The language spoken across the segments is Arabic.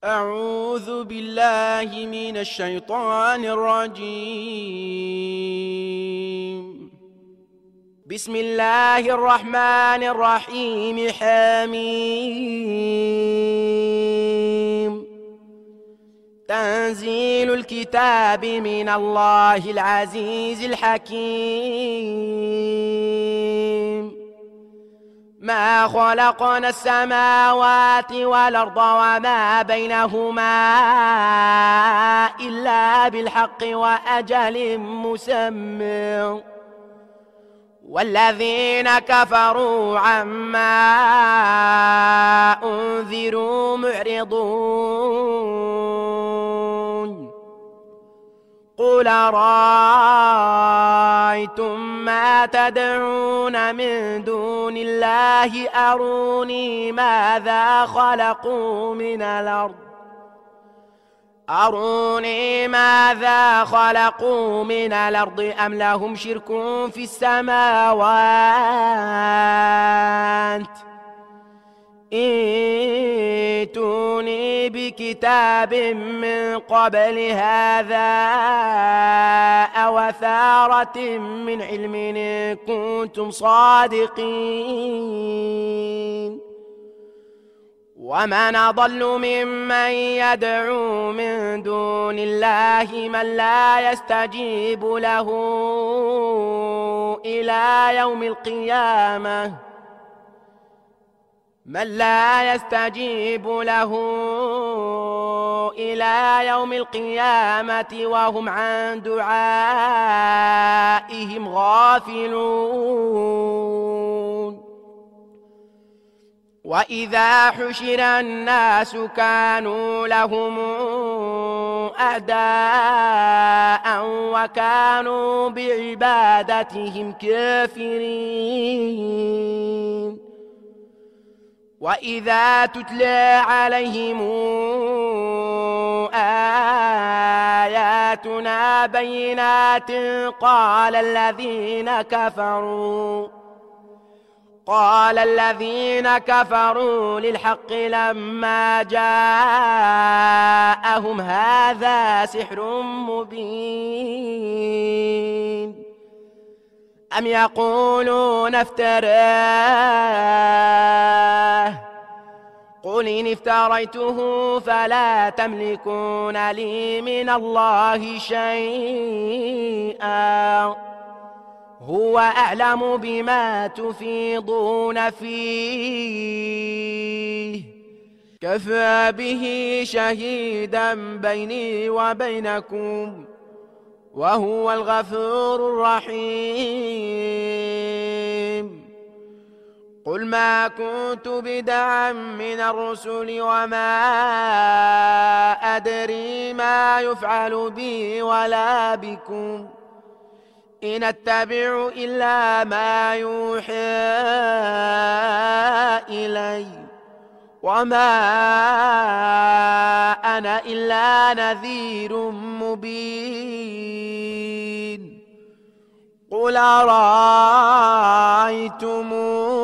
أعوذ بالله من الشيطان الرجيم. بسم الله الرحمن الرحيم. حميم. تنزيل الكتاب من الله العزيز الحكيم. ما خلقنا السماوات والأرض وما بينهما إلا بالحق وأجل مسمى، والذين كفروا عما أنذروا معرضون. قل أرأيتم ما تدعون من دون الله أروني ماذا خلقوا من الأرض أم لهم شرك في السماوات. ائتوني بكتاب من قبل هذا أو أثارة من علم إن كنتم صادقين. ومن أضل ممن يدعو من دون الله من لا يستجيب له إلى يوم القيامة وهم عن دعائهم غافلون. وإذا حشر الناس كانوا لهم أعداء وكانوا بعبادتهم كافرين. وإذا تتلى عليهم آياتنا بينات قال الذين كفروا للحق لما جاءهم هذا سحر مبين. أم يقولون افتراه قل إن افتريته فلا تملكون لي من الله شيئا هو أعلم بما تفيضون فيه كفى به شهيدا بيني وبينكم وهو الغفور الرحيم. قل ما كنت بدعا من الرسل وما أدري ما يفعل بي ولا بكم إن أتبع إلا ما يوحى إلي وما أنا إلا نذير مبين. قل أرأيتم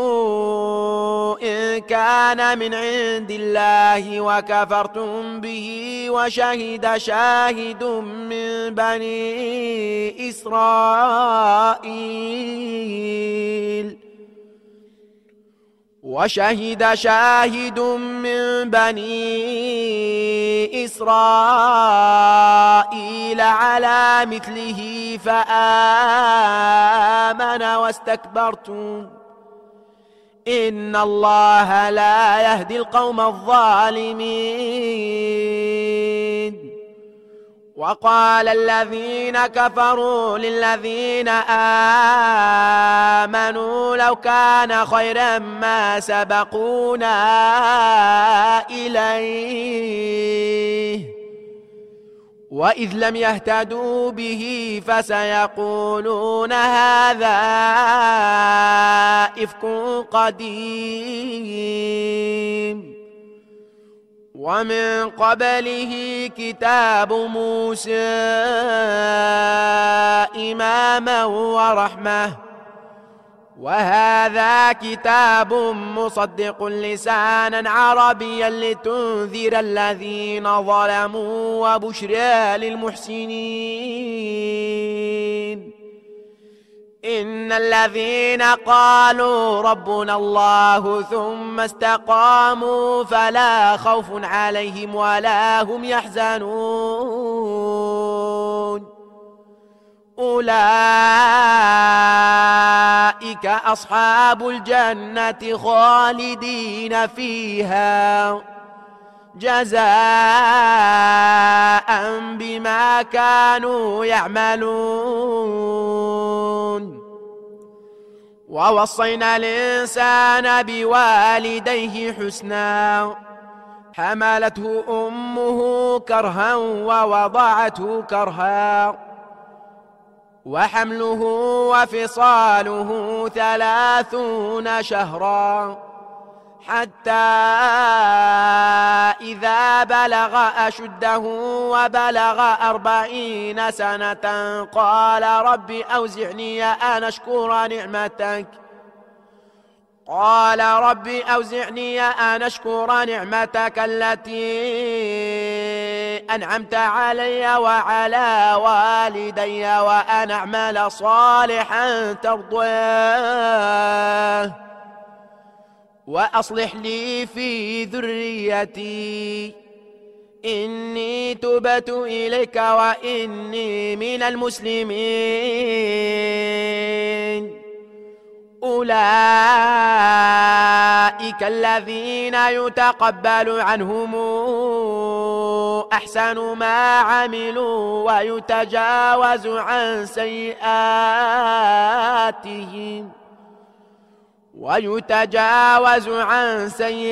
إن كان من عند الله وكفرتم به وشهد شاهد من بني إسرائيل على مثله فآمن واستكبرتم إن الله لا يهدي القوم الظالمين. وقال الذين كفروا للذين آمنوا لو كان خيرا ما سبقونا إليه وإذ لم يهتدوا به فسيقولون هذا إفك قديم. ومن قبله كتاب موسى إماما ورحمة وهذا كتاب مصدق لسانا عربيا لتنذر الذين ظلموا وبشرى للمحسنين. إن الذين قالوا ربنا الله ثم استقاموا فلا خوف عليهم ولا هم يحزنون. أولئك أصحاب الجنة خالدين فيها جزاء بما كانوا يعملون. ووصينا الإنسان بوالديه حسنا حملته أمه كرها ووضعته كرها وحمله وفصاله 30 شهرا حتى إذا بلغ أشده وبلغ 40 سنة قال رب أوزعني أن أشكر نعمتك التي أنعمت علي وعلى والدي وأن أعمل صالحا ترضاه وأصلح لي في ذريتي إني تبت إليك وإني من المسلمين. أولئك الذين يتقبل عنهم أحسن ما عملوا ويتجاوز عن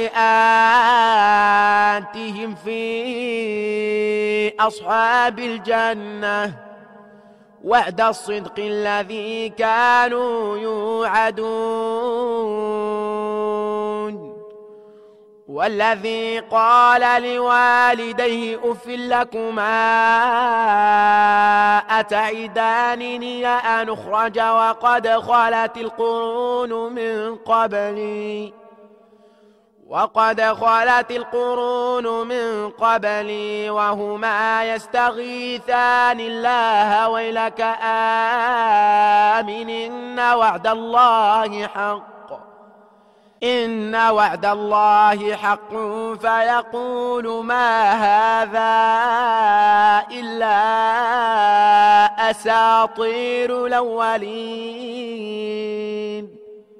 سيئاتهم في أصحاب الجنة وعد الصدق الذي كانوا يوعدون. والذي قال لوالديه أف لكما أتعدانني أن أخرج وقد خلت القرون من قبلي وهما يستغيثان الله ويلك آمن إن وعد الله حق فيقول ما هذا إلا أساطير الأولين.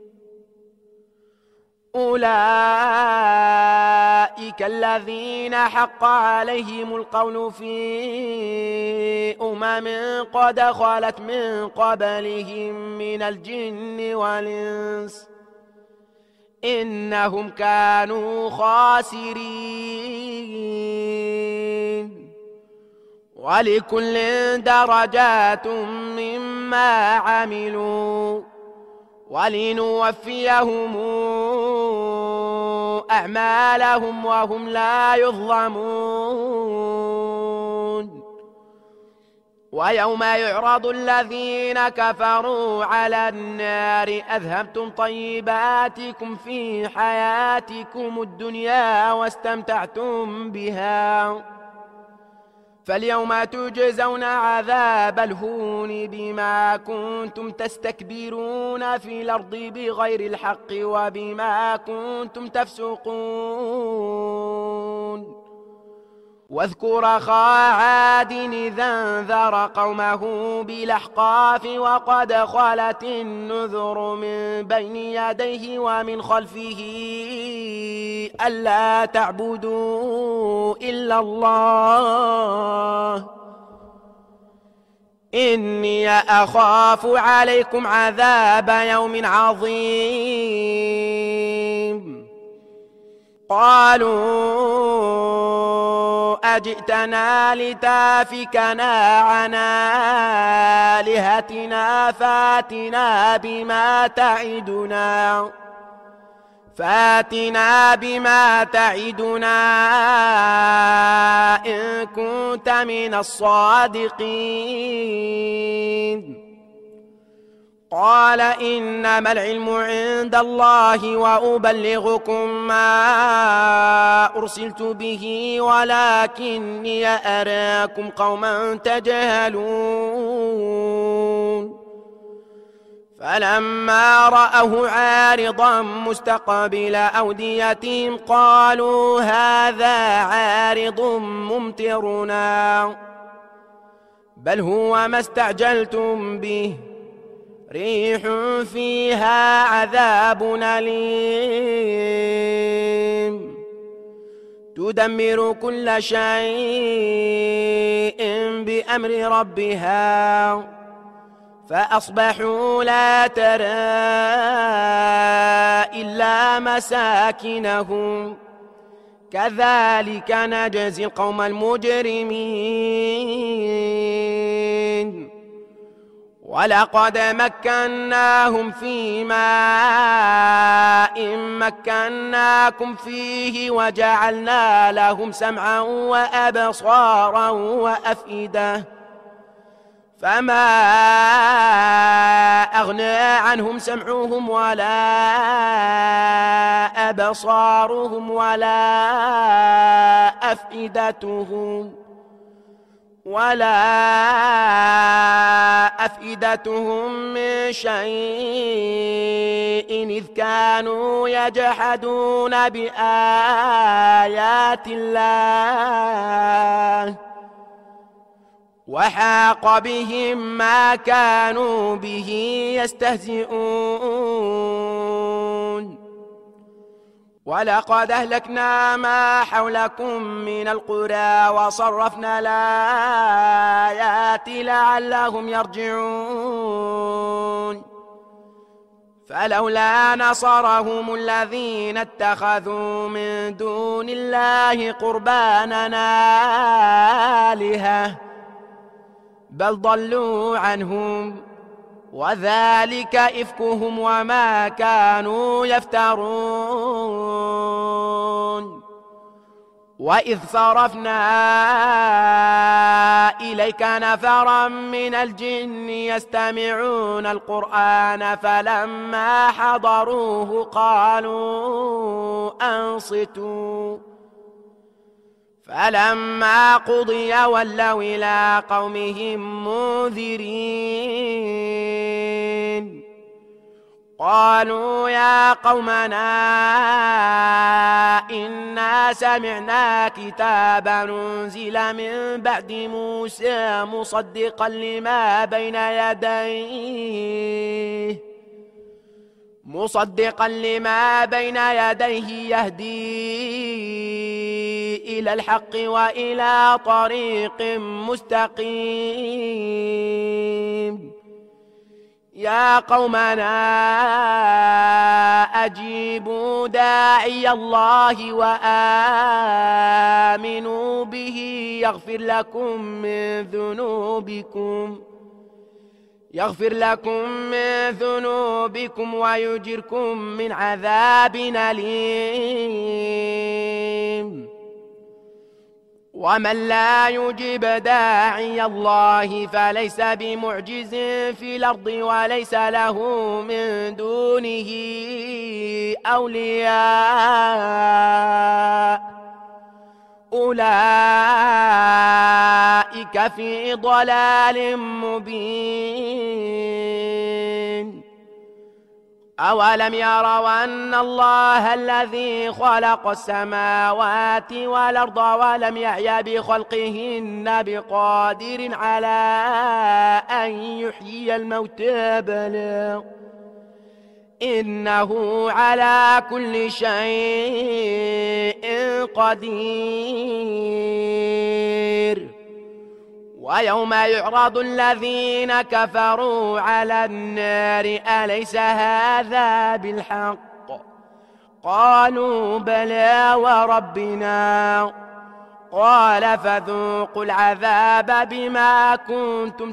أولئك الذين حق عليهم القول في قد خلت من قبلهم من الجن والإنس إنهم كانوا خاسرين. ولكل درجات مما عملوا ولنوفيهم أعمالهم وهم لا يظلمون. ويوم يعرض الذين كفروا على النار أذهبتم طيباتكم في حياتكم الدنيا واستمتعتم بها فاليوم تجزون عذاب الهون بما كنتم تستكبرون في الأرض بغير الحق وبما كنتم تفسقون. واذكر أخا عاد إذا انذر قومه بالأحقاف وقد خلت النذر من بين يديه ومن خلفه ألا تعبدوا إلا الله إني أخاف عليكم عذاب يوم عظيم. قالوا أجئتنا لتافكنا عن آلهتنا فاتنا بما تعدنا إن كنت من الصادقين. قال إنما العلم عند الله وأبلغكم ما أرسلت به ولكني أراكم قوما تجهلون فلما رأوه عارضا مستقبل أوديتهم قالوا هذا عارض ممطرنا بل هو ما استعجلتم به ريح فيها عذاب أليم تدمر كل شيء بأمر ربها فأصبحوا لا ترى إلا مساكنهم كذلك نجزي القوم المجرمين ولقد مكناهم في ماء مكناكم فيه وجعلنا لهم سمعا وأبصارا وأفئدة فما أغنى عنهم سمعهم ولا أبصارهم ولا أفئدتهم من شيء إذ كانوا يجحدون بآيات الله وحاق بهم ما كانوا به يستهزئون ولقد أهلكنا ما حولكم من القرى وصرفنا الآيات لعلهم يرجعون فلولا نصرهم الذين اتخذوا من دون الله قربانا آلهة بل ضلوا عنهم وذلك إفكهم وما كانوا يفترون وإذ صرفنا إليك نفرا من الجن يستمعون القرآن فلما حضروه قالوا أنصتوا فلما قضي ولوا إلى قومهم منذرين قالوا يا قومنا إنا سمعنا كتابا أنزل من بعد موسى مصدقا لما بين يديه يهدي إلى الحق وإلى طريق مستقيم يا قومنا أجيبوا داعي الله وآمنوا به يغفر لكم من ذنوبكم ويجركم من عذاب أليم ومن لا يجب داعي الله فليس بمعجز في الأرض وليس له من دونه أولياء أولئك في ضلال مبين أولم يروا أن الله الذي خلق السماوات والأرض ولم يعي بخلقهن بقادر على أن يحيي الموتى بلى إنه على كل شيء قدير ويوم يعرض الذين كفروا على النار أليس هذا بالحق قالوا بلى وربنا قال فذوقوا العذاب بما كنتم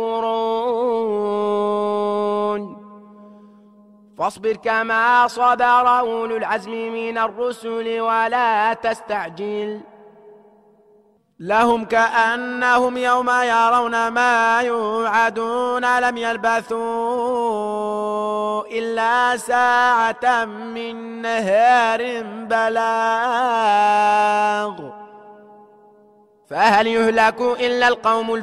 تكفرون فاصبر كما صبر أولو العزم من الرسل ولا تستعجل لهم كأنهم يوم يرون ما يوعدون لم يلبثوا إلا ساعة من نهار بلاغ فهل يهلك إلا القوم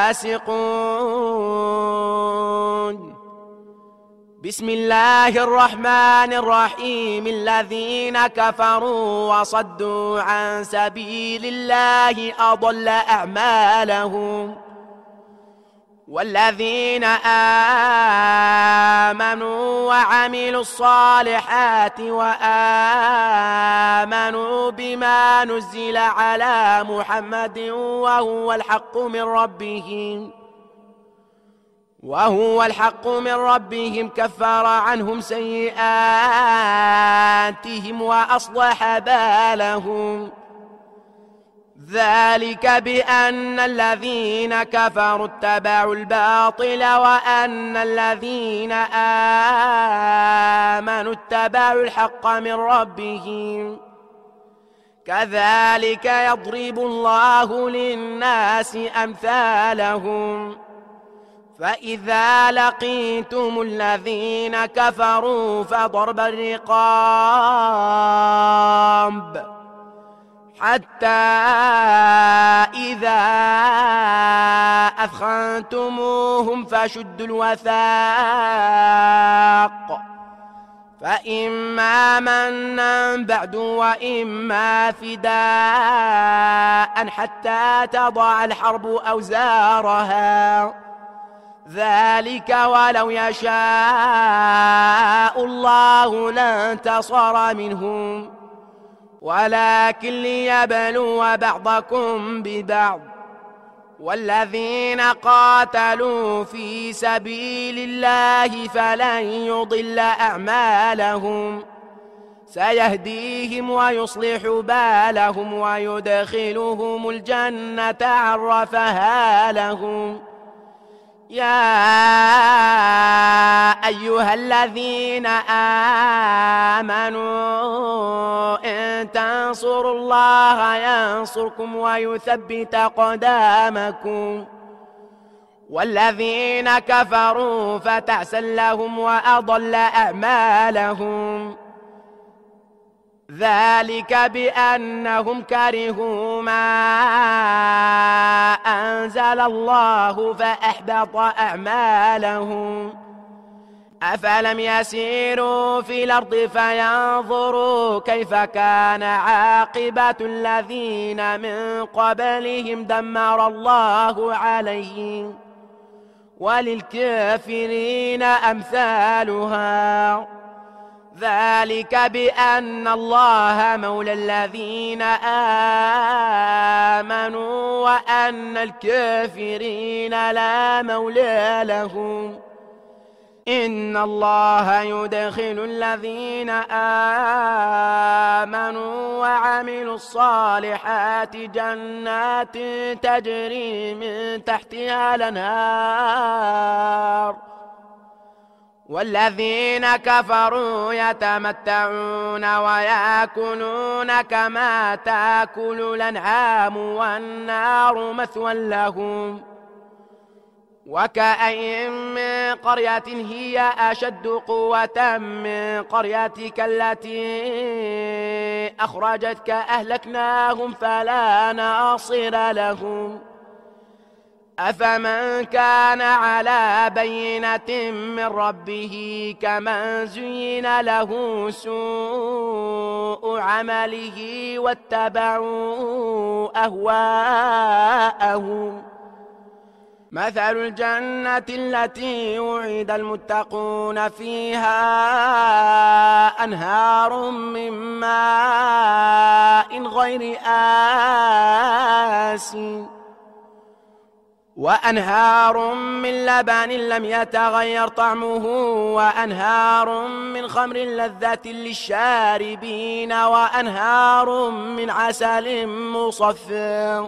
الفاسقون. بسم الله الرحمن الرحيم. الذين كفروا وصدوا عن سبيل الله أضل أعمالهم والذين آمنوا وعملوا الصالحات وآمنوا بما نزل على محمد وهو الحق من ربهم كفر عنهم سيئاتهم وأصلح بالهم ذلك بأن الذين كفروا اتبعوا الباطل وأن الذين آمنوا اتبعوا الحق من ربهم كذلك يضرب الله للناس أمثالهم فإذا لقيتم الذين كفروا فضرب الرقاب حتى إذا أثخنتموهم فشدوا الوثاق فإما منا بعد وإما فداء حتى تضع الحرب أوزارها ذلك ولو يشاء الله لانتصر منهم ولكن ليبلو بعضكم ببعض والذين قاتلوا في سبيل الله فلن يضل أعمالهم سيهديهم ويصلح بالهم ويدخلهم الجنة عرفها لهم. يا أيها الذين آمنوا إن تنصروا الله ينصركم ويثبت أقدامكم والذين كفروا فتعسا لهم وأضل أعمالهم ذلك بأنهم كرهوا ما أنزل الله فأحبط أعمالهم. أفلم يسيروا في الأرض فينظروا كيف كان عاقبة الذين من قبلهم دمر الله عليهم وللكافرين أمثالها ذلك بأن الله مولى الذين آمنوا وأن الكافرين لا مولى لهم. إن الله يدخل الذين آمنوا وعملوا الصالحات جنات تجري من تحتها الأنهار والذين كفروا يتمتعون ويأكلون كما تأكل الأنعام والنار مثوى لهم. وكأين من قرية هي أشد قوة من قريتك التي أخرجتك أهلكناهم فلا ناصر لهم. أفمن كان على بينة من ربه كمن زين له سوء عمله واتبعوا أهواءهم. مثل الجنة التي وعد المتقون فيها أنهار من ماء غير آسن وأنهار من لبن لم يتغير طعمه وأنهار من خمر لذة للشاربين وأنهار من عسل مصفى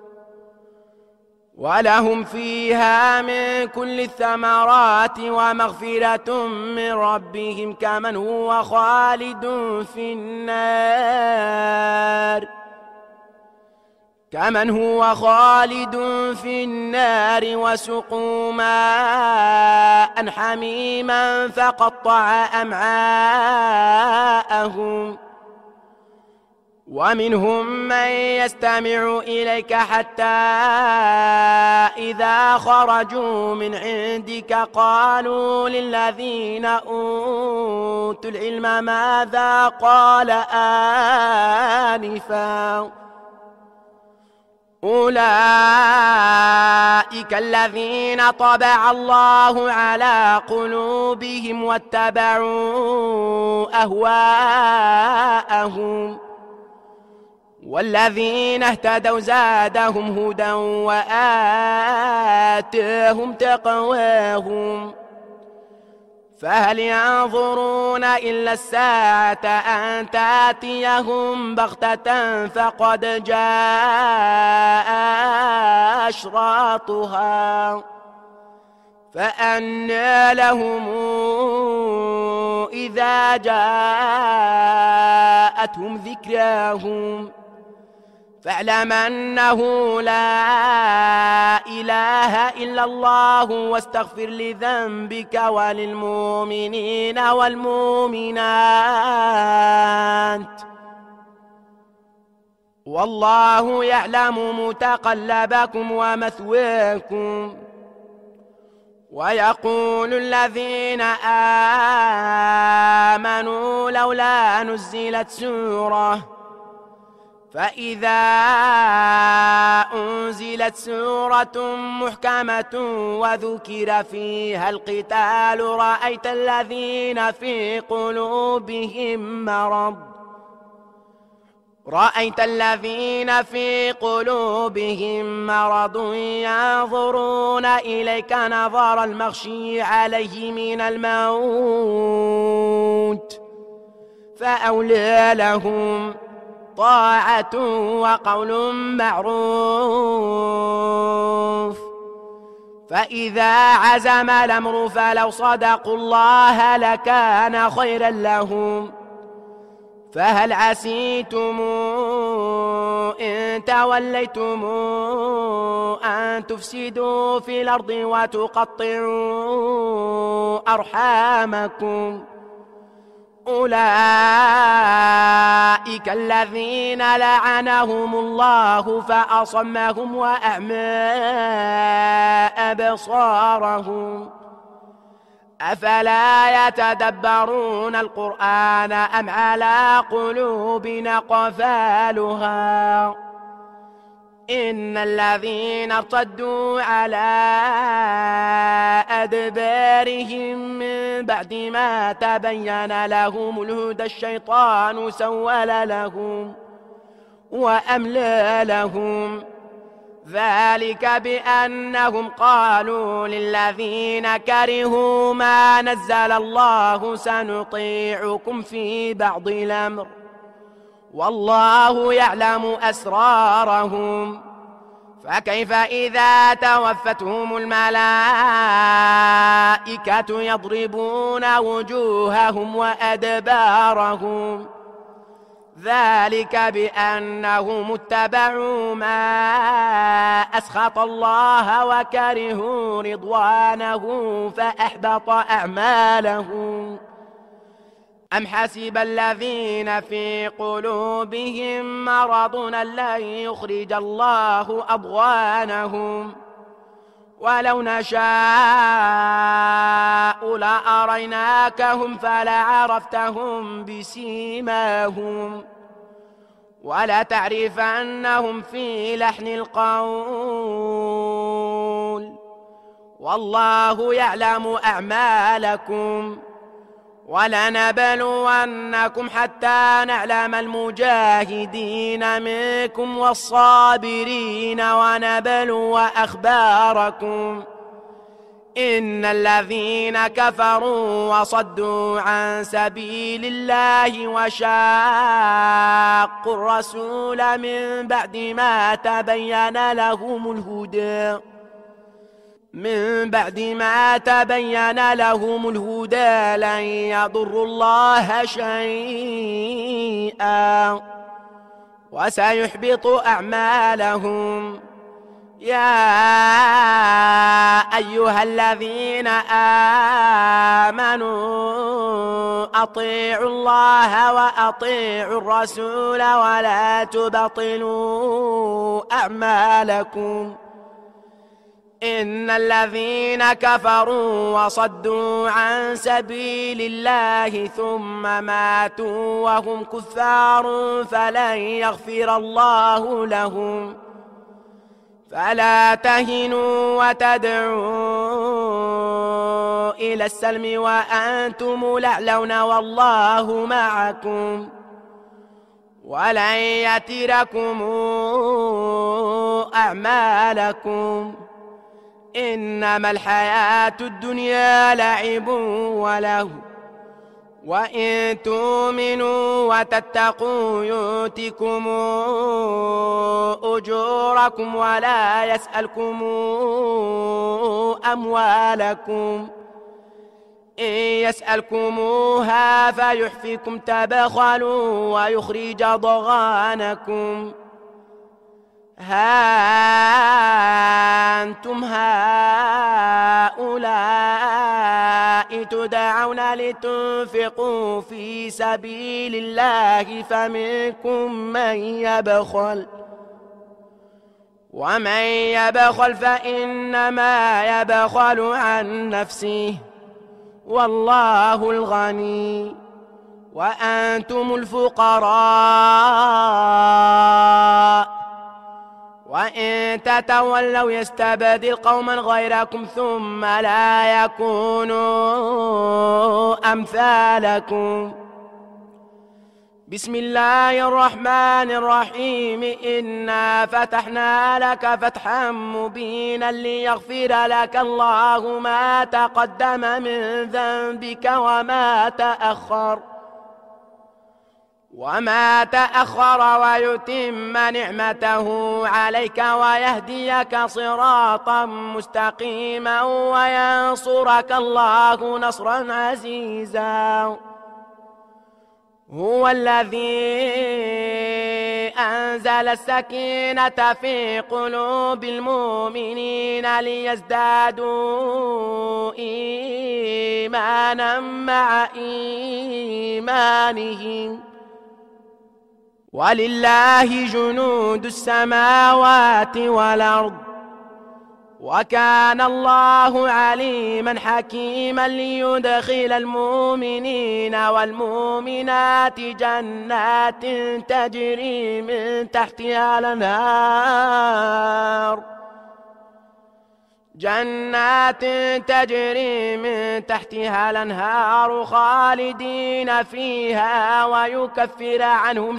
ولهم فيها من كل الثمرات ومغفرة من ربهم كمن هو خالد في النار. كمن هو خالد في النار وسقوا ماء حميما فقطع أمعاءهم ومنهم من يستمع إليك حتى إذا خرجوا من عندك قالوا للذين أوتوا العلم ماذا قال آنفا أولئك الذين طبع الله على قلوبهم واتبعوا أهواءهم والذين اهتدوا زادهم هدى وآتاهم تقواهم فهل ينظرون إلا الساعة أن تأتيهم بغتة فقد جاء أشراطها فأنى لهم إذا جاءتهم ذكراهم فاعلم أنه لا إله إلا الله واستغفر لذنبك وللمؤمنين والمؤمنات والله يعلم متقلبكم ومثواكم ويقول الذين آمنوا لولا نزلت سورة فإذا أنزلت سورة محكمة وذكر فيها القتال رأيت الذين في قلوبهم مرض ينظرون إليك نظر المغشي عليه من الموت فأولى لهم طاعة وقول معروف فإذا عزم الأمر فلو صدقوا الله لكان خيرا لهم فهل عسيتم إن توليتم أن تفسدوا في الأرض وتقطعوا أرحامكم أولئك الذين لعنهم الله فأصمهم وأعمى أبصارهم أفلا يتدبرون القرآن أم على قلوب أقفالها إن الذين ارتدوا على أدبارهم من بعد ما تبين لهم الهدى الشيطان سول لهم وأملى لهم ذلك بأنهم قالوا للذين كرهوا ما نزل الله سنطيعكم في بعض الأمر والله يعلم أسرارهم فكيف إذا توفتهم الملائكة يضربون وجوههم وأدبارهم ذلك بأنهم اتبعوا ما أسخط الله وكرهوا رضوانه فأحبط أعمالهم أم حسب الذين في قلوبهم مرض لن يخرج الله أضغانهم ولو نشاء لأريناكهم فلعرفتهم بسيماهم ولتعرفنهم في لحن القول والله يعلم أعمالكم ولنبلونكم حتى نعلم المجاهدين منكم والصابرين ونبلو أخباركم إن الذين كفروا وصدوا عن سبيل الله وشاقوا الرسول من بعد ما تبين لهم الهدى لن يضروا الله شيئا وسيحبط أعمالهم. يا أيها الذين آمنوا أطيعوا الله وأطيعوا الرسول ولا تبطلوا أعمالكم. إن الذين كفروا وصدوا عن سبيل الله ثم ماتوا وهم كفار فلن يغفر الله لهم. فلا تهنوا وتدعوا إلى السلم وأنتم الأعلون والله معكم ولن يتركم أعمالكم. إنما الحياة الدنيا لعب ولهو وإن تؤمنوا وتتقوا يؤتكم أجوركم ولا يسألكم أموالكم. إن يسألكموها فيحفكم تبخلوا ويخرج ضغانكم. ها أنتم هؤلاء تدعون لتنفقوا في سبيل الله فمنكم من يبخل ومن يبخل فإنما يبخل عن نفسه والله الغني وأنتم الفقراء وإن تتولوا يستبدل قوما غيركم ثم لا يكونوا أمثالكم. بسم الله الرحمن الرحيم. إنا فتحنا لك فتحا مبينا ليغفر لك الله ما تقدم من ذنبك وما تأخر ويتم نعمته عليك ويهديك صراطا مستقيما وينصرك الله نصرا عزيزا. هو الذي أنزل السكينة في قلوب المؤمنين ليزدادوا إيمانا مع إيمانهم ولله جنود السماوات والأرض وكان الله عليما حكيما. ليدخل المؤمنين والمؤمنات جنات تجري من تحتها الأنهار خالدين فيها ويكفر عنهم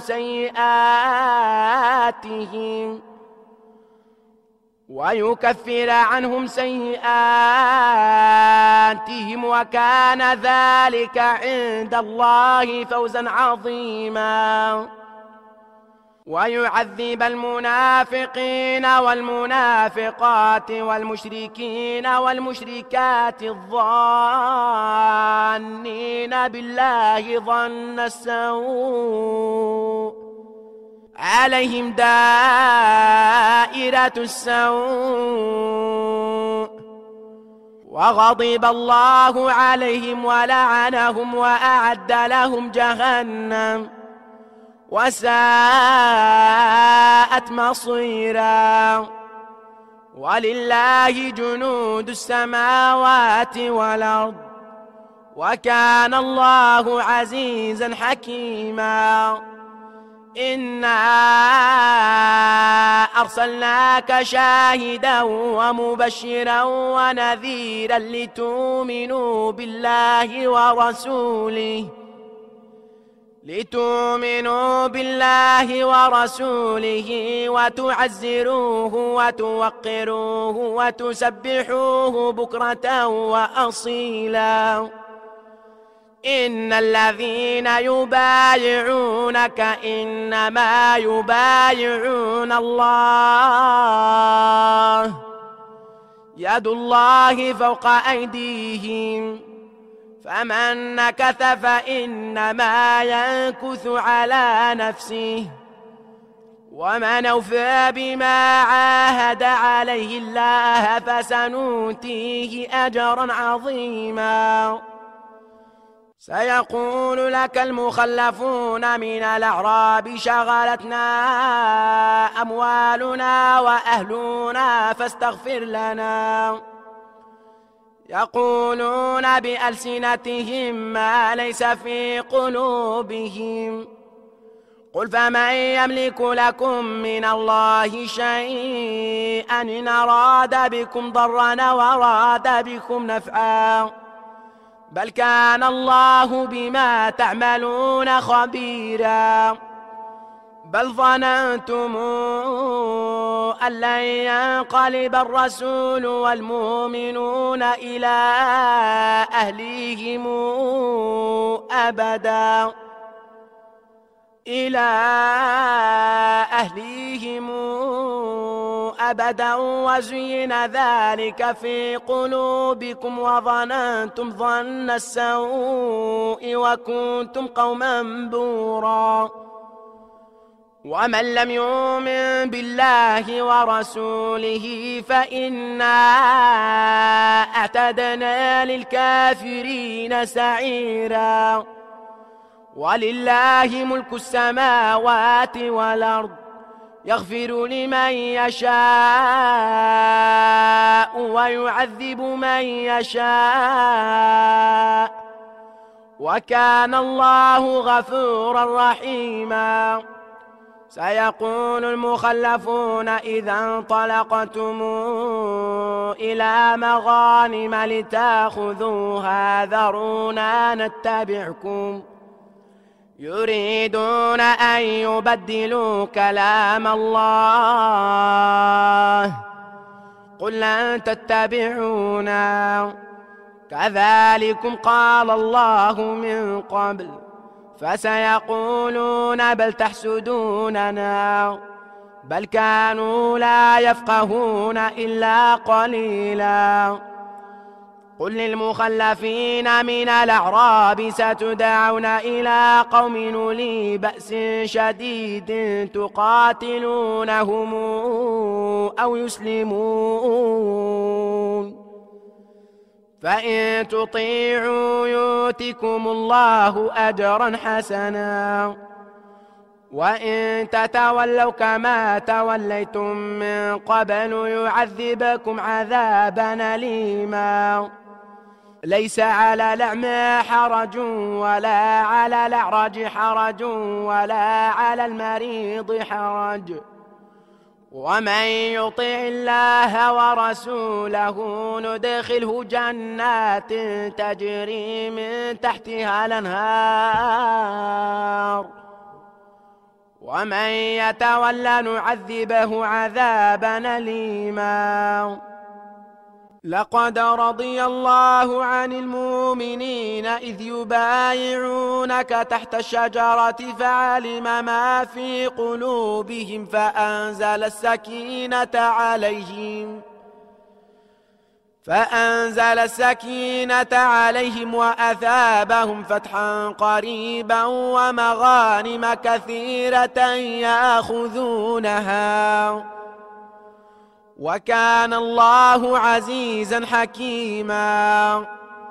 سيئاتهم وكان ذلك عند الله فوزا عظيما. ويعذب المنافقين والمنافقات والمشركين والمشركات الظانين بالله ظن السوء عليهم دائرة السوء وغضب الله عليهم ولعنهم وأعد لهم جهنم وساءت مصيرا. ولله جنود السماوات والأرض وكان الله عزيزا حكيما. إنا أرسلناك شاهدا ومبشرا ونذيرا لتؤمنوا بالله ورسوله وتعزروه وتوقروه وتسبحوه بكرة وأصيلا. إن الذين يبايعونك إنما يبايعون الله يد الله فوق أيديهم فمن نكث فإنما ينكث على نفسه ومن أوفى بما عاهد عليه الله فسنؤتيه أجرا عظيما. سيقول لك المخلفون من الأعراب شغلتنا أموالنا وأهلنا فاستغفر لنا. يقولون بألسنتهم ما ليس في قلوبهم. قل فمن يملك لكم من الله شيئا إن أراد بكم ضرا وأراد بكم نفعا بل كان الله بما تعملون خبيرا. بل ظننتم أن لن ينقلب الرسول والمؤمنون إلى أهليهم أبدا وزين ذلك في قلوبكم وظننتم ظن السوء وكنتم قوما بورا. ومن لم يؤمن بالله ورسوله فإنا أعتدنا للكافرين سعيرا. ولله ملك السماوات والأرض يغفر لمن يشاء ويعذب من يشاء وكان الله غفورا رحيما. سيقول المخلفون إذا انطلقتم إلى مغانم لتأخذوها ذرونا نتبعكم يريدون أن يبدلوا كلام الله قل لن تتبعونا كذلكم قال الله من قبل فسيقولون بل تحسدوننا بل كانوا لا يفقهون إلا قليلا. قل للمخلفين من الأعراب ستدعون إلى قوم أولي بأس شديد تقاتلونهم أو يسلمون فإن تطيعوا يؤتكم الله أجرا حسنا وإن تتولوا كما توليتم من قبل يعذبكم عذابا أليما. ليس على الأعمى حرج ولا على الأعرج حرج ولا على المريض حرج ومن يطع الله ورسوله ندخله جنات تجري من تحتها الأنهار ومن يتولى نعذبه عذابا أليما. لقد رضي الله عن المؤمنين إذ يبايعونك تحت الشجرة فعلم ما في قلوبهم فأنزل السكينة عليهم وأثابهم فتحا قريبا ومغانم كثيرة يأخذونها وكان الله عزيزا حكيما.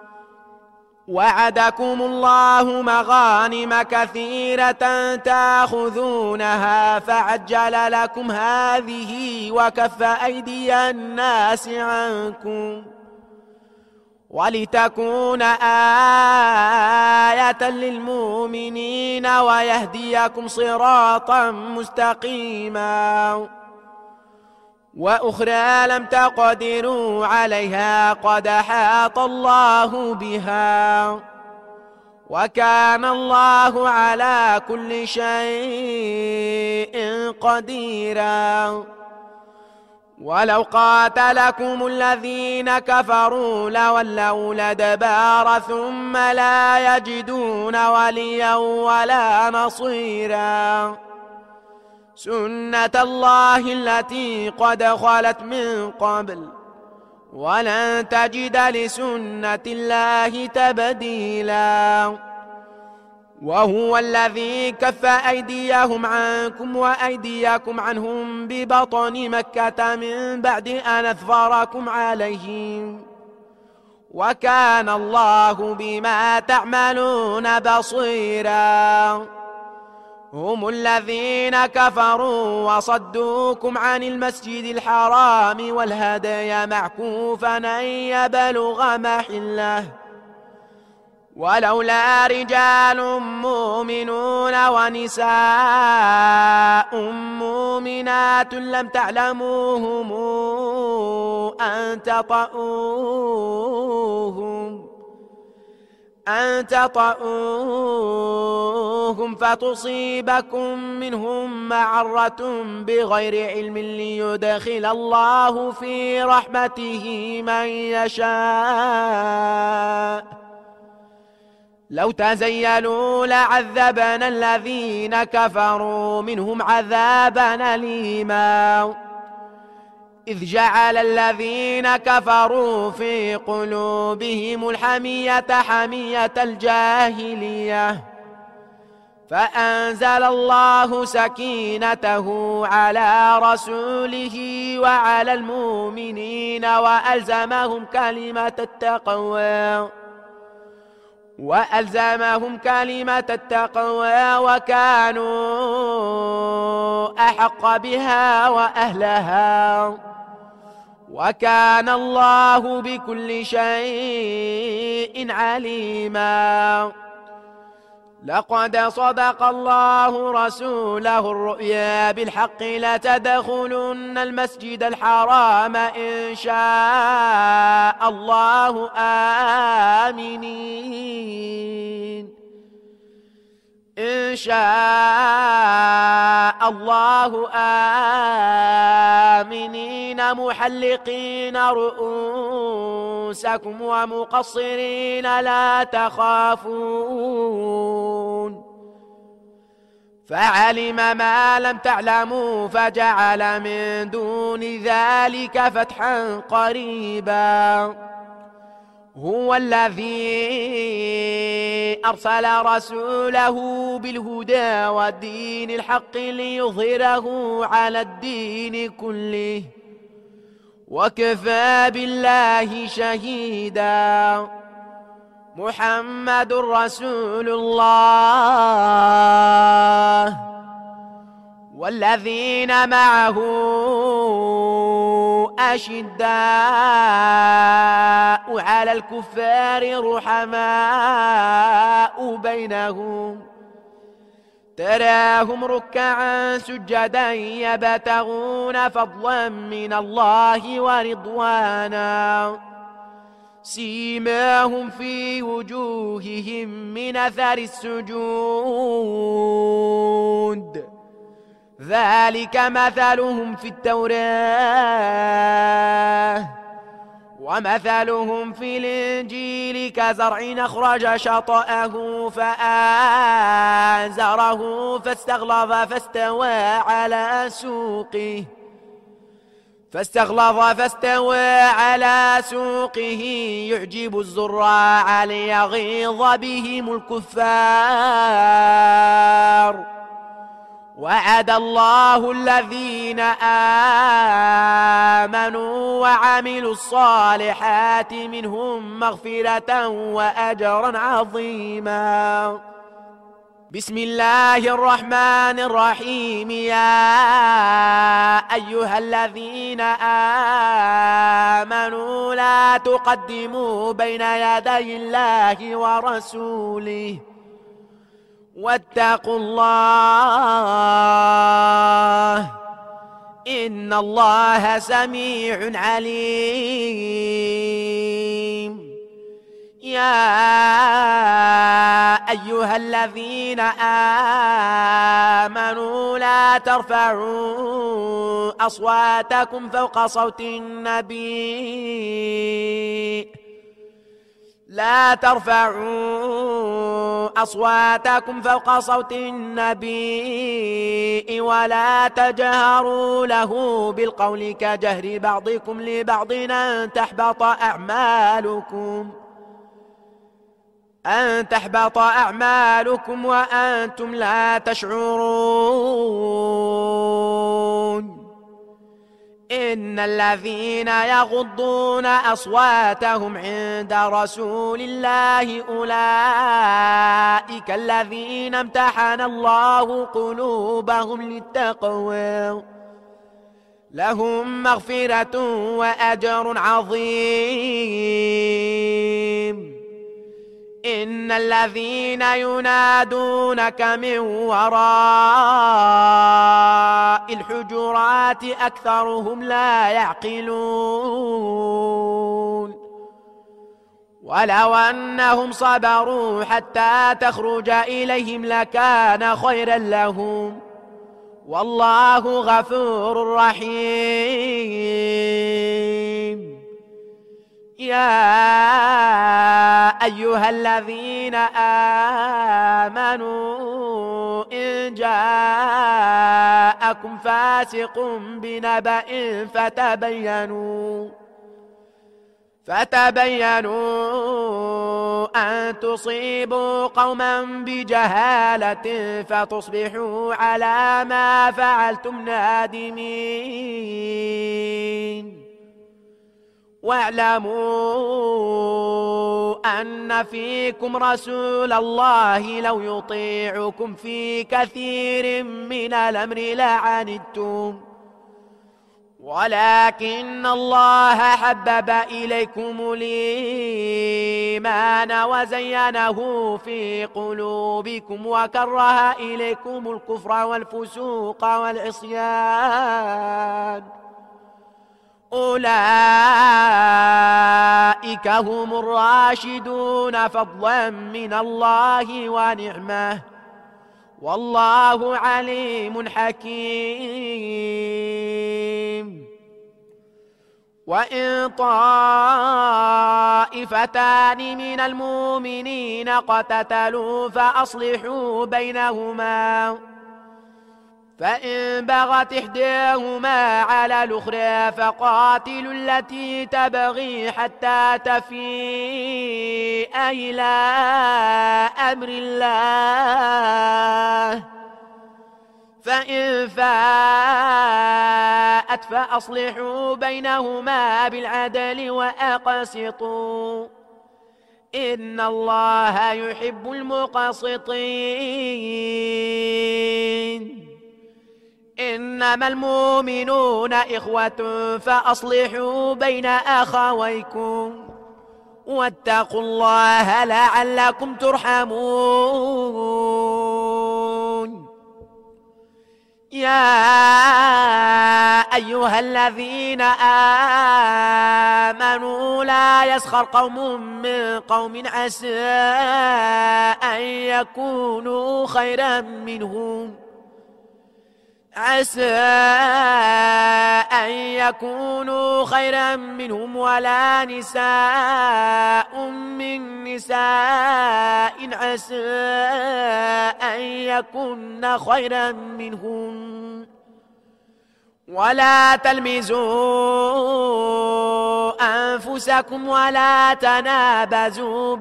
وعدكم الله مغانم كثيرة تأخذونها فعجل لكم هذه وكف أيدي الناس عنكم ولتكون آية للمؤمنين ويهديكم صراطا مستقيما. وأخرى لم تقدروا عليها قد أحاط الله بها وكان الله على كل شيء قديرا. ولو قاتلكم الذين كفروا لولوا الأدبار ثم لا يجدون وليا ولا نصيرا. سنة الله التي قد خلت من قبل ولن تجد لسنة الله تبديلا. وهو الذي كف أيديهم عنكم وأيديكم عنهم ببطن مكة من بعد أن أظفركم عليهم، وكان الله بما تعملون بصيرا. هم الذين كفروا وصدوكم عن المسجد الحرام والهدي معكوفا أن يبلغ محله، ولولا رجال مؤمنون ونساء مؤمنات لم تعلموهم أن تطؤوهم فتصيبكم منهم معرة بغير علم ليدخل الله في رحمته من يشاء. لو تزيلوا لعذبنا الذين كفروا منهم عذابا أليما، إذ جعل الذين كفروا في قلوبهم الحمية حمية الجاهلية، فأنزل الله سكينته على رسوله وعلى المؤمنين وألزمهم كلمة التقوى وكانوا أحق بها وأهلها، وكان الله بكل شيء عليما. لقد صدق الله رسوله الرؤيا بالحق لتدخلن المسجد الحرام إن شاء الله آمنين محلقين رؤوسكم ومقصرين لا تخافون، فعلم ما لم تعلموا فجعل من دون ذلك فتحا قريبا. هو الذي أرسل رسوله بالهدى والدين الحق ليظهره على الدين كله، وكفى بالله شهيدا. محمد رسول الله والذين معه أشداء على الكفار رحماء بينهم، تراهم ركعا سجدا يبتغون فضلا من الله ورضوانا، سيماهم في وجوههم من أثر السجود، ذلك مثلهم في التوراة ومثلهم في الإنجيل كزرع أخرج شطأه فآزره فاستغلظ فاستوى على سوقه يعجب الزراع ليغيظ بهم الكفار. وعد الله الذين آمنوا وعملوا الصالحات منهم مغفرة وأجرا عظيما. بسم الله الرحمن الرحيم. يا أيها الذين آمنوا لا تقدموا بين يدي الله ورسوله واتقوا الله إن الله سميع عليم. يا أيها الذين آمنوا لا ترفعوا أصواتكم فوق صوت النبي ولا تجهروا له بالقول كجهر بعضكم لبعض أن تحبط أعمالكم أن تحبط أعمالكم وأنتم لا تشعرون. إن الذين يغضون أصواتهم عند رسول الله أولئك الذين امتحن الله قلوبهم للتقوى لهم مغفرة وأجر عظيم. إن الذين ينادونك من وراء الحجرات أكثرهم لا يعقلون. ولو أنهم صبروا حتى تخرج إليهم لكان خيرا لهم والله غفور رحيم. يا أيها الذين آمنوا إن جاءكم فاسق بنبأ فتبينوا أن تصيبوا قوما بجهالة فتصبحوا على ما فعلتم نادمين. واعلموا أن فيكم رسول الله لو يطيعكم في كثير من الأمر لعنتم ولكن الله حبب إليكم الإيمان وزينه في قلوبكم وكره إليكم الكفر والفسوق والعصيان أولئك هم الراشدون فضلا من الله ونعمه والله عليم حكيم. وإن طائفتان من المؤمنين اقتتلوا فأصلحوا بينهما فإن بغت إحداهما على الأخرى فقاتلوا التي تبغي حتى تفيء إلى أمر الله فإن فاءت فأصلحوا بينهما بالعدل وأقسطوا إن الله يحب المقسطين. إنما المؤمنون إخوة فأصلحوا بين أخويكم واتقوا الله لعلكم ترحمون. يا أيها الذين آمنوا لا يسخر قوم من قوم عسى أن يكونوا خيرا منهم ولا نساء من نساء عسى أن يكن خيرا منهم ولا تلمزوا أنفسكم ولا تنابزوا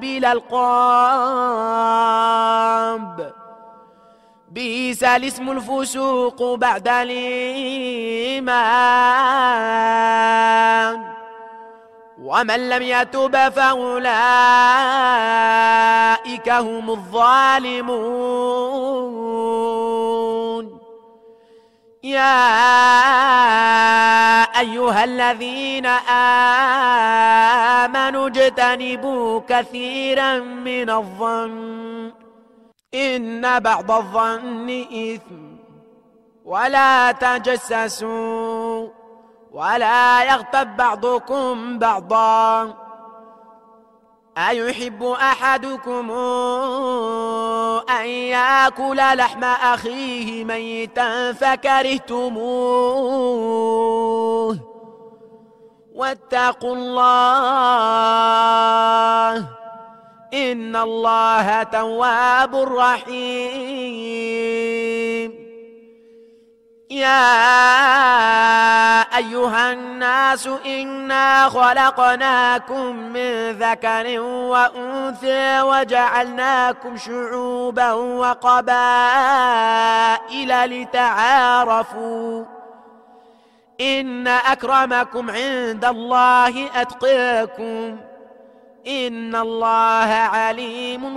بالألقاب بئس الاسم الفسوق بعد الإيمان ومن لم يتب فأولئك هم الظالمون. يا أيها الذين آمنوا اجتنبوا كثيرا من الظن إن بعض الظن إثم ولا تجسسوا ولا يغتب بعضكم بعضا أيحب أحدكم أن يأكل لحم أخيه ميتا فكرهتموه واتقوا الله إن الله تواب رحيم. يا أيها الناس إنا خلقناكم من ذكر وأنثى وجعلناكم شعوبا وقبائل لتعارفوا إن أكرمكم عند الله أتقاكم إن الله عليم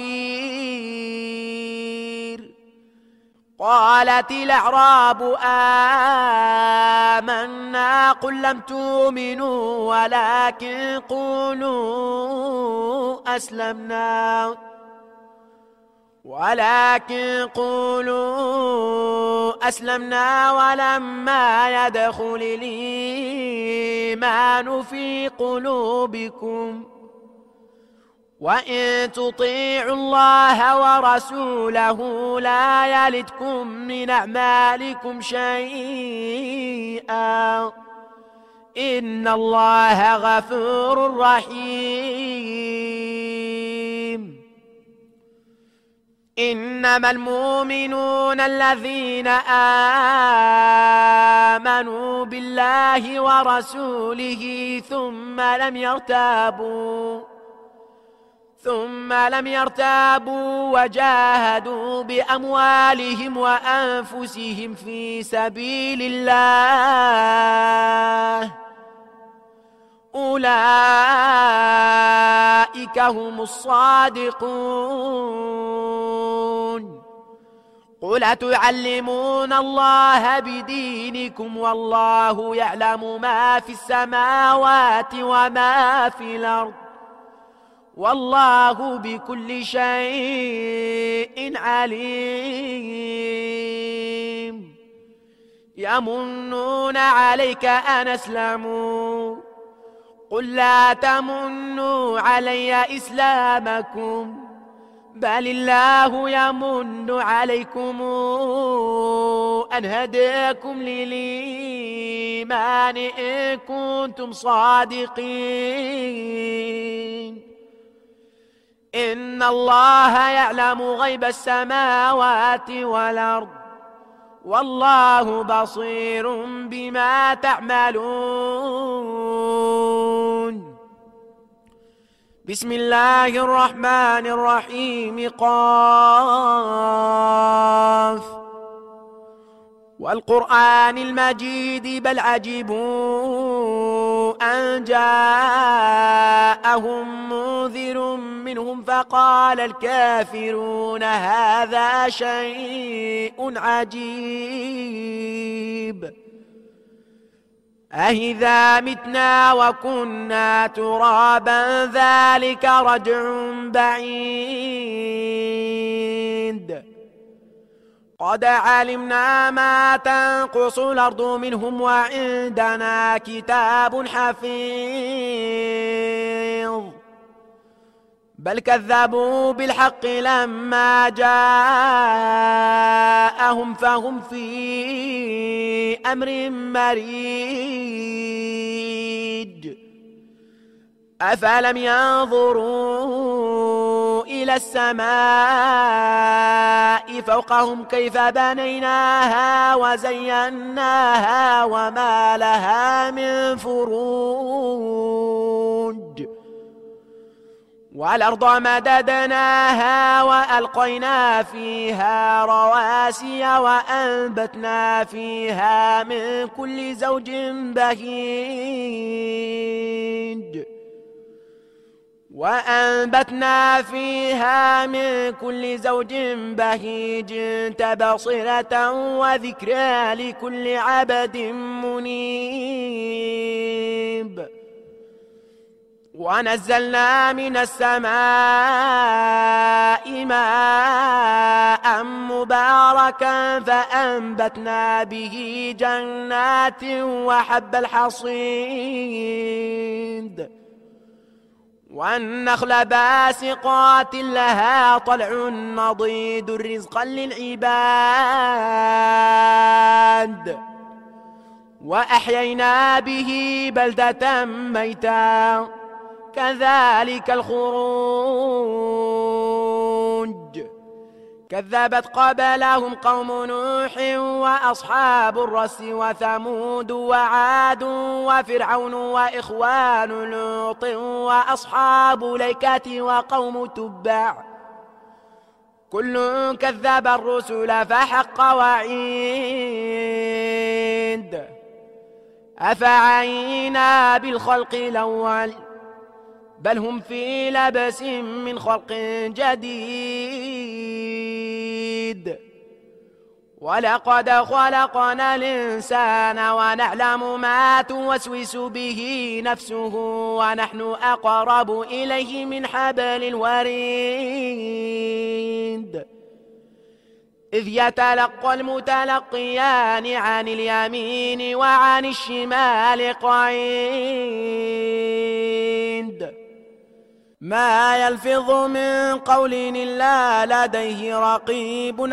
خبير. قالت الأعراب آمنا قل لم تؤمنوا ولكن قولوا أسلمنا ولما يدخل الإيمان في قلوبكم وإن تطيعوا الله ورسوله لا يلدكم من أعمالكم شيئا إن الله غفور رحيم. إنما المؤمنون الذين آمنوا بالله ورسوله ثم لم يرتابوا وجاهدوا بأموالهم وأنفسهم في سبيل الله أولئك هم الصادقون. قل تعلمون الله بدينكم والله يعلم ما في السماوات وما في الأرض والله بكل شيء عليم. يمنون عليك أن أسلموا قل لا تمنوا علي إسلامكم بل الله يمن عليكم أن هداكم للإيمان إن كنتم صادقين. إن الله يعلم غيب السماوات والأرض والله بصير بما تعملون. بسم الله الرحمن الرحيم قاف والقرآن المجيد بل عجبوا أن جاءهم منذر منهم فقال الكافرون هذا شيء عجيب أإذا متنا وكنا ترابا ذلك رجع بعيد قد علمنا ما تنقص الأرض منهم وعندنا كتاب حفيظ بل كذبوا بالحق لما جاءهم فهم في أمر مريج أفلم ينظروا إلى السماء فوقهم كيف بنيناها وزيناها وما لها من فروج والأرض مددناها وألقينا فيها رواسي وأنبتنا فيها من كل زوج بهيج تبصرة وذكرى لكل عبد منيب ونزلنا من السماء ماء مباركا فأنبتنا به جنات وحب الحصيد والنخل باسقات لها طلع نضيد رزقا للعباد وأحيينا به بلدة ميتا كذلك الخروج كذبت قبلهم قوم نوح وأصحاب الرس وثمود وعاد وفرعون وإخوان لوط وأصحاب الأيكة وقوم تبع كل كذب الرسل فحق وعيد أفعينا بالخلق الأول بل هم في لبس من خلق جديد ولقد خلقنا الإنسان ونعلم ما توسوس به نفسه ونحن أقرب إليه من حبل الوريد إذ يتلقى المتلقيان عن اليمين وعن الشمال قعيد ما يلفظ من قول إلا لديه رقيب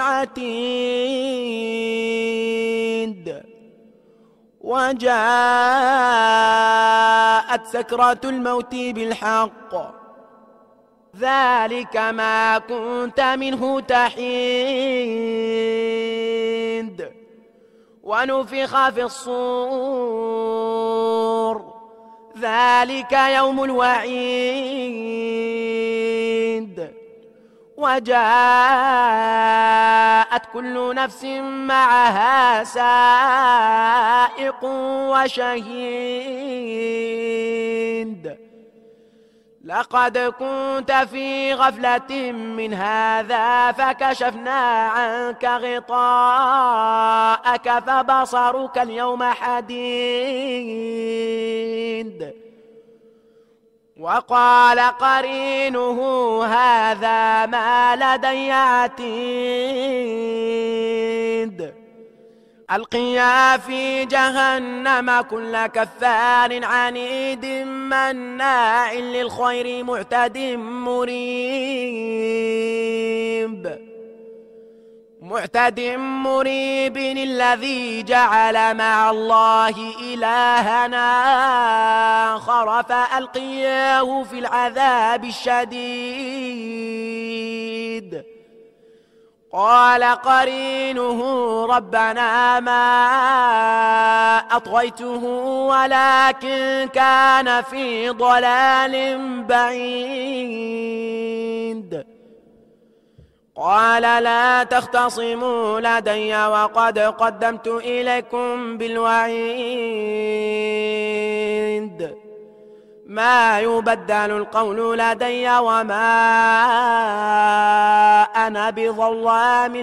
عتيد وجاءت سكرة الموت بالحق ذلك ما كنت منه تحيد ونفخ في الصور ذلك يوم الوعيد وجاءت كل نفس معها سائق وشهيد لقد كنت في غفلة من هذا فكشفنا عنك غطاءك فبصرك اليوم حديد وقال قرينه هذا ما لدي عتيد ألقيا في جهنم كل كفار عنيد مناع للخير معتد مريب الذي جعل مع الله إلهنا آخر فألقياه في العذاب الشديد قال قرينه ربنا ما أطغيته ولكن كان في ضلال بعيد قال لا تختصموا لدي وقد قدمت إليكم بالوعيد ما يبدل القول لدي وما أنا بظلام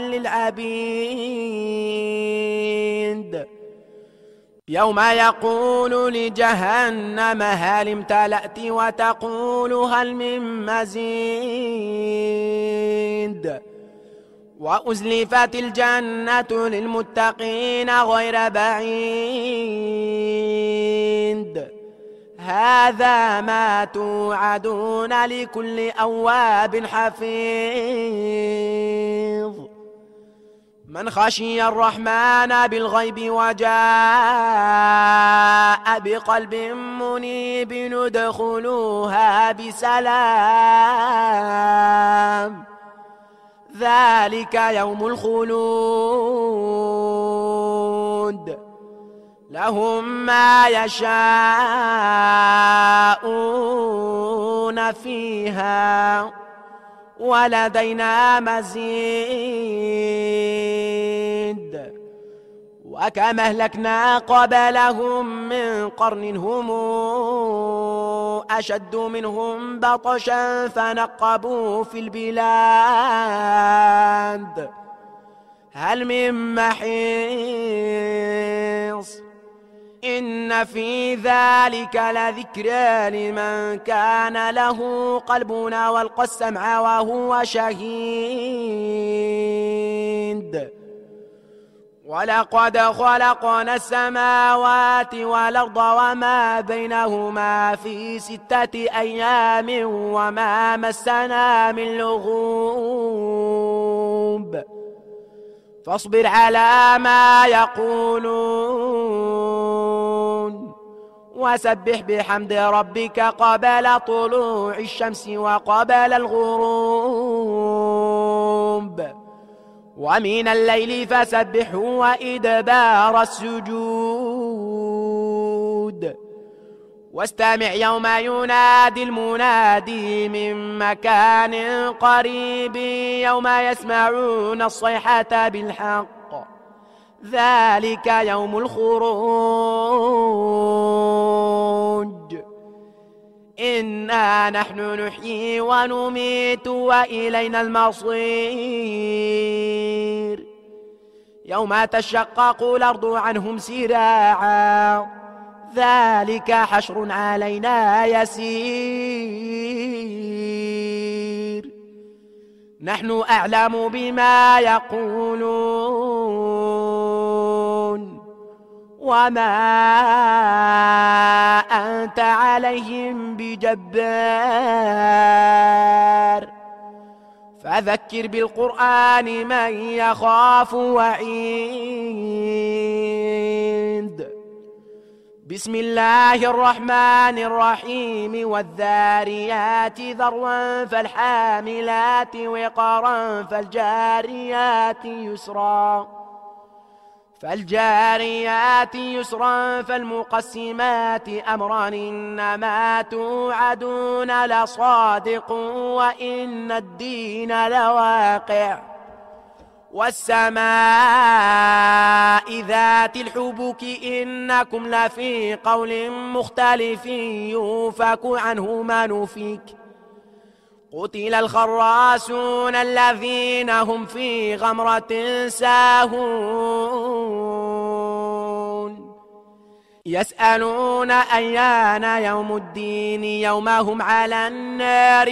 للعبيد يوم يقول لجهنم هل امتلأت وتقول هل من مزيد وأزلفت الجنة للمتقين غير بعيد هذا ما توعدون لكل أواب حفيظ من خشي الرحمن بالغيب وجاء بقلب منيب ندخلوها بسلام ذلك يوم الخلود لهم ما يشاءون فيها ولدينا مزيد وكما أهلكنا قبلهم من قرن هم أشد منهم بطشا فنقبوا في البلاد هل من محيص إن في ذلك لذكرى لمن كان له قلبنا والقى السمع وهو شهيد ولقد خلقنا السماوات والأرض وما بينهما في 6 أيام وما مسنا من لغوب فاصبر على ما يقولون وسبح بحمد ربك قبل طلوع الشمس وقبل الغروب ومن الليل فسبحه وإدبار السجود واستمع يوم ينادي المنادي من مكان قريب يوم يسمعون الصيحة بالحق ذلك يوم الخروج إنا نحن نحيي ونميت وإلينا المصير يوم تشقق الأرض عنهم سراعا ذلك حشر علينا يسير نحن أعلم بما يقولون وما أنت عليهم بجبار فذكر بالقرآن من يخاف وعيد بسم الله الرحمن الرحيم والذاريات ذروا فالحاملات وقرا فالجاريات يسرا فالمقسمات أمرا إنما توعدون لصادق وإن الدين لواقع والسماء ذات الحبك إنكم لفي قول مختلف يوفك عنه من أفك قتل الخراسون الذين هم في غمرة ساهون يسألون أيان يوم الدين يوم هم على النار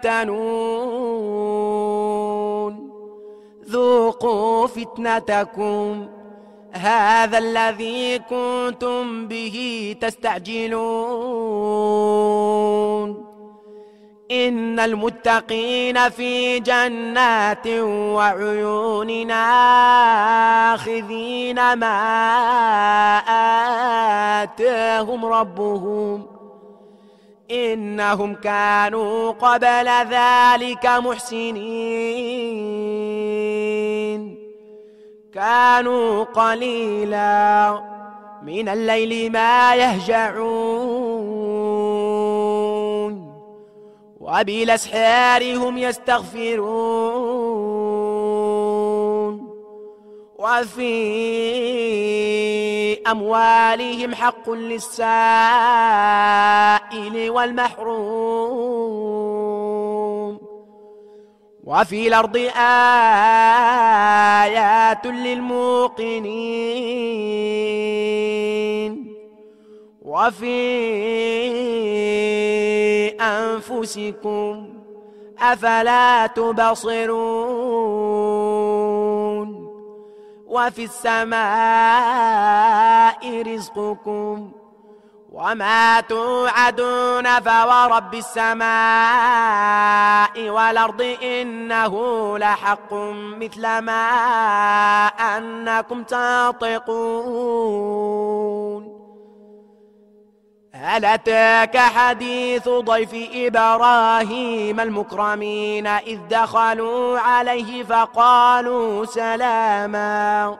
يفتنون ذوقوا فتنتكم هذا الذي كنتم به تستعجلون إن المتقين في جنات وعيون آخذين ما آتاهم ربهم إنهم كانوا قبل ذلك محسنين كانوا قليلا من الليل ما يهجعون وبالأسحار هم يستغفرون وفي أموالهم حق للسائل والمحروم وفي الأرض آيات للموقنين وفي أنفسكم أفلا تبصرون وفي السماء رزقكم وما توعدون فورب السماء والأرض إنه لحق مثل ما أنكم تنطقون هل أتاك حديث ضيف إبراهيم المكرمين إذ دخلوا عليه فقالوا سلاما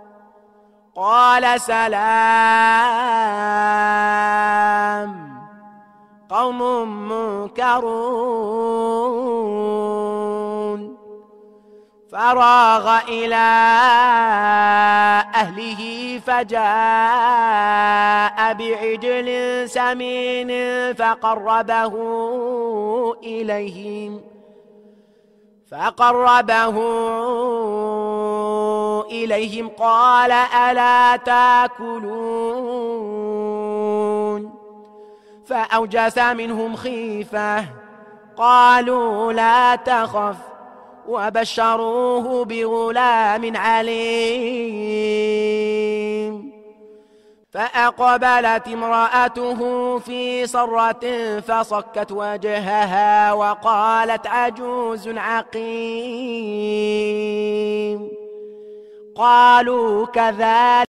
قال سلام قوم منكرون فراغ إلى أهله فجاء بعجل سمين فقربه إليهم قال ألا تاكلون فأوجس منهم خيفة قالوا لا تخف وبشروه بغلام عليم فأقبلت امرأته في صرة فصكت وجهها وقالت عجوز عقيم قالوا كذلك